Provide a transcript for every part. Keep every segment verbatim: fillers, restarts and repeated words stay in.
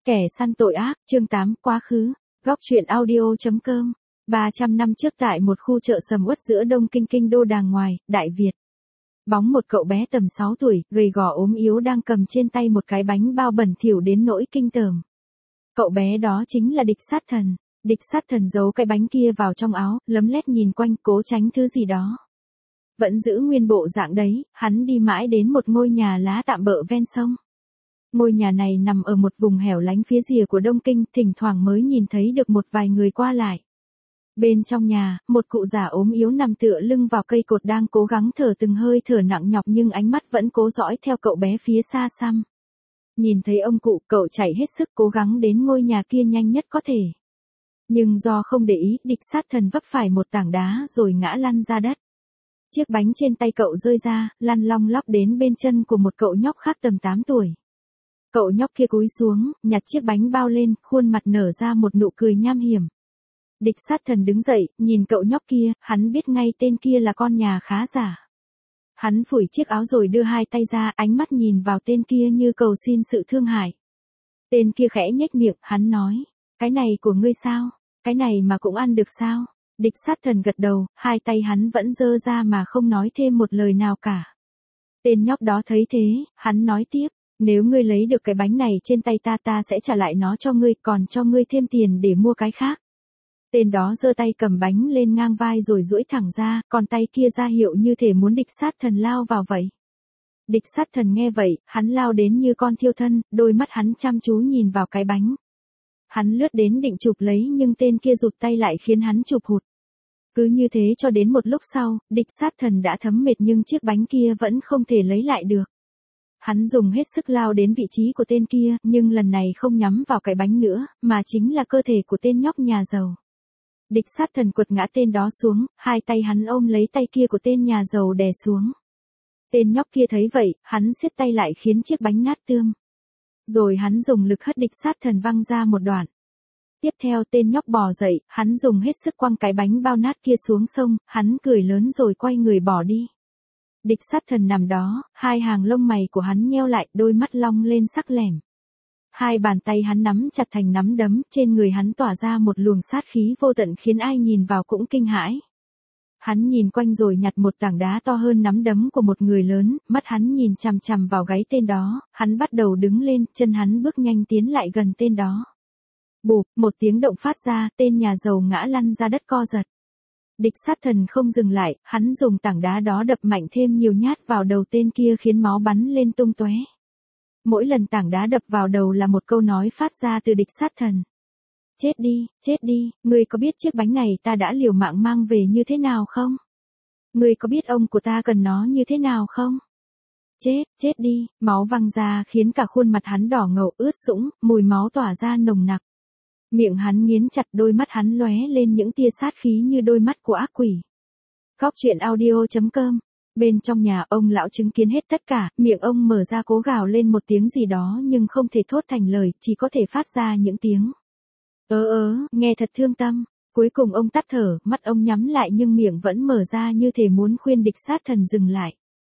Kẻ săn tội ác, chương tám, quá khứ. Góc truyện audio.com. ba trăm năm trước tại một khu chợ sầm uất giữa Đông Kinh kinh đô đàng ngoài, Đại Việt. Bóng một cậu bé tầm sáu tuổi, gầy gò ốm yếu đang cầm trên tay một cái bánh bao bẩn thỉu đến nỗi kinh tởm. Cậu bé đó chính là Địch Sát Thần. Địch Sát Thần giấu cái bánh kia vào trong áo, lấm lét nhìn quanh cố tránh thứ gì đó. Vẫn giữ nguyên bộ dạng đấy, hắn đi mãi đến một ngôi nhà lá tạm bợ ven sông. Ngôi nhà này nằm ở một vùng hẻo lánh phía rìa của Đông Kinh, thỉnh thoảng mới nhìn thấy được một vài người qua lại. Bên trong nhà, một cụ già ốm yếu nằm tựa lưng vào cây cột đang cố gắng thở từng hơi thở nặng nhọc nhưng ánh mắt vẫn cố dõi theo cậu bé phía xa xăm. Nhìn thấy ông cụ, cậu chạy hết sức cố gắng đến ngôi nhà kia nhanh nhất có thể. Nhưng do không để ý, Địch Sát Thần vấp phải một tảng đá rồi ngã lăn ra đất. Chiếc bánh trên tay cậu rơi ra, lăn long lóc đến bên chân của một cậu nhóc khác tầm tám tuổi. Cậu nhóc kia cúi xuống, nhặt chiếc bánh bao lên, khuôn mặt nở ra một nụ cười nham hiểm. Địch Sát Thần đứng dậy, nhìn cậu nhóc kia, hắn biết ngay tên kia là con nhà khá giả. Hắn phủi chiếc áo rồi đưa hai tay ra, ánh mắt nhìn vào tên kia như cầu xin sự thương hại. Tên kia khẽ nhếch miệng, hắn nói, cái này của ngươi sao? Cái này mà cũng ăn được sao? Địch Sát Thần gật đầu, hai tay hắn vẫn giơ ra mà không nói thêm một lời nào cả. Tên nhóc đó thấy thế, hắn nói tiếp. Nếu ngươi lấy được cái bánh này trên tay ta ta sẽ trả lại nó cho ngươi, còn cho ngươi thêm tiền để mua cái khác. Tên đó giơ tay cầm bánh lên ngang vai rồi duỗi thẳng ra, còn tay kia ra hiệu như thể muốn Địch Sát Thần lao vào vậy. Địch Sát Thần nghe vậy, hắn lao đến như con thiêu thân, đôi mắt hắn chăm chú nhìn vào cái bánh. Hắn lướt đến định chụp lấy nhưng tên kia rụt tay lại khiến hắn chụp hụt. Cứ như thế cho đến một lúc sau, Địch Sát Thần đã thấm mệt nhưng chiếc bánh kia vẫn không thể lấy lại được. Hắn dùng hết sức lao đến vị trí của tên kia, nhưng lần này không nhắm vào cái bánh nữa, mà chính là cơ thể của tên nhóc nhà giàu. Địch Sát Thần quật ngã tên đó xuống, hai tay hắn ôm lấy tay kia của tên nhà giàu đè xuống. Tên nhóc kia thấy vậy, hắn siết tay lại khiến chiếc bánh nát tươm. Rồi hắn dùng lực hất Địch Sát Thần văng ra một đoạn. Tiếp theo tên nhóc bò dậy, hắn dùng hết sức quăng cái bánh bao nát kia xuống sông, hắn cười lớn rồi quay người bỏ đi. Địch Sát Thần nằm đó, hai hàng lông mày của hắn nheo lại, đôi mắt long lên sắc lẻm. Hai bàn tay hắn nắm chặt thành nắm đấm, trên người hắn tỏa ra một luồng sát khí vô tận khiến ai nhìn vào cũng kinh hãi. Hắn nhìn quanh rồi nhặt một tảng đá to hơn nắm đấm của một người lớn, mắt hắn nhìn chằm chằm vào gáy tên đó, hắn bắt đầu đứng lên, chân hắn bước nhanh tiến lại gần tên đó. Bụp, một tiếng động phát ra, tên nhà giàu ngã lăn ra đất co giật. Địch Sát Thần không dừng lại, hắn dùng tảng đá đó đập mạnh thêm nhiều nhát vào đầu tên kia khiến máu bắn lên tung tóe. Mỗi lần tảng đá đập vào đầu là một câu nói phát ra từ Địch Sát Thần. Chết đi, chết đi, ngươi có biết chiếc bánh này ta đã liều mạng mang về như thế nào không? Ngươi có biết ông của ta cần nó như thế nào không? Chết, chết đi, máu văng ra khiến cả khuôn mặt hắn đỏ ngầu ướt sũng, mùi máu tỏa ra nồng nặc. Miệng hắn nghiến chặt, đôi mắt hắn lóe lên những tia sát khí như đôi mắt của ác quỷ. Góc truyện audio.com. Bên trong nhà ông lão chứng kiến hết tất cả, miệng ông mở ra cố gào lên một tiếng gì đó nhưng không thể thốt thành lời, chỉ có thể phát ra những tiếng ớ ớ, nghe thật thương tâm. Cuối cùng ông tắt thở, mắt ông nhắm lại nhưng miệng vẫn mở ra như thể muốn khuyên Địch Sát Thần dừng lại.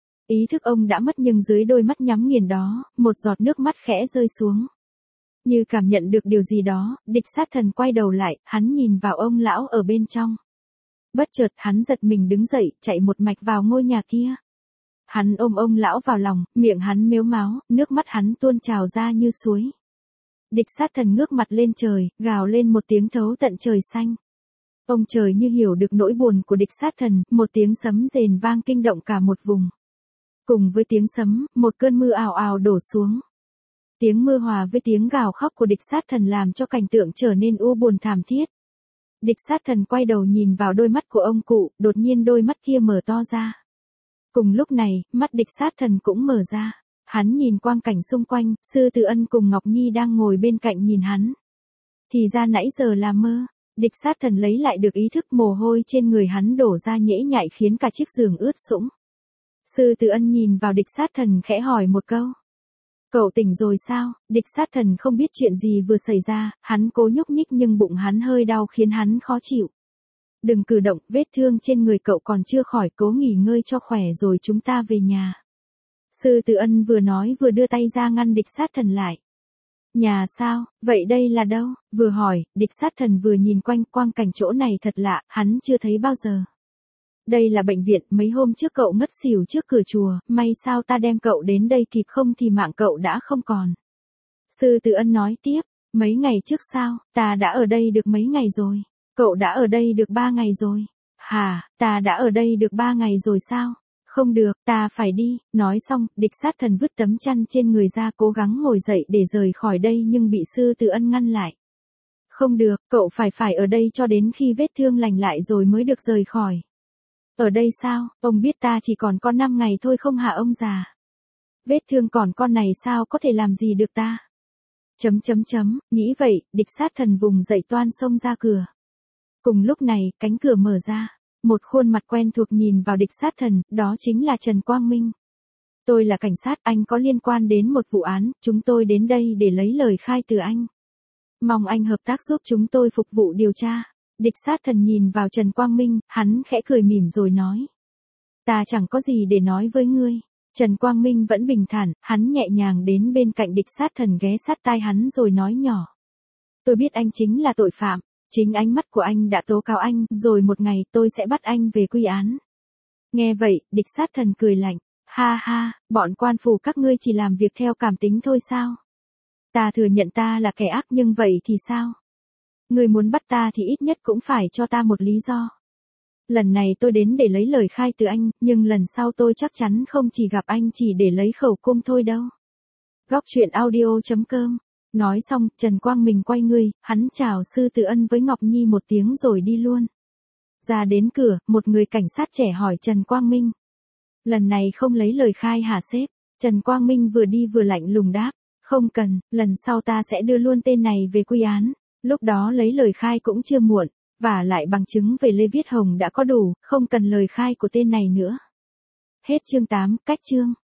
Ý thức ông đã mất nhưng dưới đôi mắt nhắm nghiền đó, một giọt nước mắt khẽ rơi xuống. Như cảm nhận được điều gì đó, Địch Sát Thần quay đầu lại, hắn nhìn vào ông lão ở bên trong. Bất chợt hắn giật mình đứng dậy, chạy một mạch vào ngôi nhà kia. Hắn ôm ông lão vào lòng, miệng hắn mếu máo, nước mắt hắn tuôn trào ra như suối. Địch Sát Thần ngước mặt lên trời, gào lên một tiếng thấu tận trời xanh. Ông trời như hiểu được nỗi buồn của Địch Sát Thần, một tiếng sấm rền vang kinh động cả một vùng. Cùng với tiếng sấm, một cơn mưa ào ào đổ xuống. Tiếng mưa hòa với tiếng gào khóc của Địch Sát Thần làm cho cảnh tượng trở nên u buồn thảm thiết. Địch Sát Thần quay đầu nhìn vào đôi mắt của ông cụ, đột nhiên đôi mắt kia mở to ra. Cùng lúc này, mắt Địch Sát Thần cũng mở ra. Hắn nhìn quang cảnh xung quanh, Sư Từ Ân cùng Ngọc Nhi đang ngồi bên cạnh nhìn hắn. Thì ra nãy giờ là mơ. Địch Sát Thần lấy lại được ý thức, mồ hôi trên người hắn đổ ra nhễ nhại khiến cả chiếc giường ướt sũng. Sư Từ Ân nhìn vào Địch Sát Thần khẽ hỏi một câu. Cậu tỉnh rồi sao? Địch Sát Thần không biết chuyện gì vừa xảy ra, hắn cố nhúc nhích nhưng bụng hắn hơi đau khiến hắn khó chịu. Đừng cử động, vết thương trên người cậu còn chưa khỏi, cố nghỉ ngơi cho khỏe rồi chúng ta về nhà. Sư Từ Ân vừa nói vừa đưa tay ra ngăn Địch Sát Thần lại. Nhà sao, vậy đây là đâu? Vừa hỏi, địch sát thần vừa nhìn quanh, quang cảnh chỗ này thật lạ, hắn chưa thấy bao giờ. Đây là bệnh viện, mấy hôm trước cậu ngất xỉu trước cửa chùa, may sao ta đem cậu đến đây kịp, không thì mạng cậu đã không còn. Sư Tử Ân nói tiếp, mấy ngày trước sao, ta đã ở đây được mấy ngày rồi. Cậu đã ở đây được ba ngày rồi. Hả, ta đã ở đây được ba ngày rồi sao? Không được, ta phải đi. Nói xong, địch sát thần vứt tấm chăn trên người ra, cố gắng ngồi dậy để rời khỏi đây nhưng bị Sư Tử Ân ngăn lại. Không được, cậu phải phải ở đây cho đến khi vết thương lành lại rồi mới được rời khỏi. Ở đây sao, ông biết ta chỉ còn có năm ngày thôi không hả ông già? Vết thương còn con này sao có thể làm gì được ta? Chấm chấm chấm, nghĩ vậy, địch sát thần vùng dậy toan xông ra cửa. Cùng lúc này, cánh cửa mở ra. Một khuôn mặt quen thuộc nhìn vào địch sát thần, đó chính là Trần Quang Minh. Tôi là cảnh sát, anh có liên quan đến một vụ án, chúng tôi đến đây để lấy lời khai từ anh. Mong anh hợp tác giúp chúng tôi phục vụ điều tra. Địch sát thần nhìn vào Trần Quang Minh, hắn khẽ cười mỉm rồi nói. Ta chẳng có gì để nói với ngươi. Trần Quang Minh vẫn bình thản, hắn nhẹ nhàng đến bên cạnh địch sát thần ghé sát tai hắn rồi nói nhỏ. Tôi biết anh chính là tội phạm, chính ánh mắt của anh đã tố cáo anh, rồi một ngày tôi sẽ bắt anh về quy án. Nghe vậy, địch sát thần cười lạnh. Ha ha, bọn quan phủ các ngươi chỉ làm việc theo cảm tính thôi sao? Ta thừa nhận ta là kẻ ác nhưng vậy thì sao? Ngươi muốn bắt ta thì ít nhất cũng phải cho ta một lý do. Lần này tôi đến để lấy lời khai từ anh, nhưng lần sau tôi chắc chắn không chỉ gặp anh chỉ để lấy khẩu cung thôi đâu. Góc truyện audio chấm com. Nói xong, Trần Quang Minh quay người, hắn chào Sư Tử Ân với Ngọc Nhi một tiếng rồi đi luôn. Ra đến cửa, một người cảnh sát trẻ hỏi Trần Quang Minh. Lần này không lấy lời khai hả sếp? Trần Quang Minh vừa đi vừa lạnh lùng đáp. Không cần, lần sau ta sẽ đưa luôn tên này về quy án. Lúc đó lấy lời khai cũng chưa muộn, và lại bằng chứng về Lê Viết Hồng đã có đủ, không cần lời khai của tên này nữa. Hết chương tám, cách chương.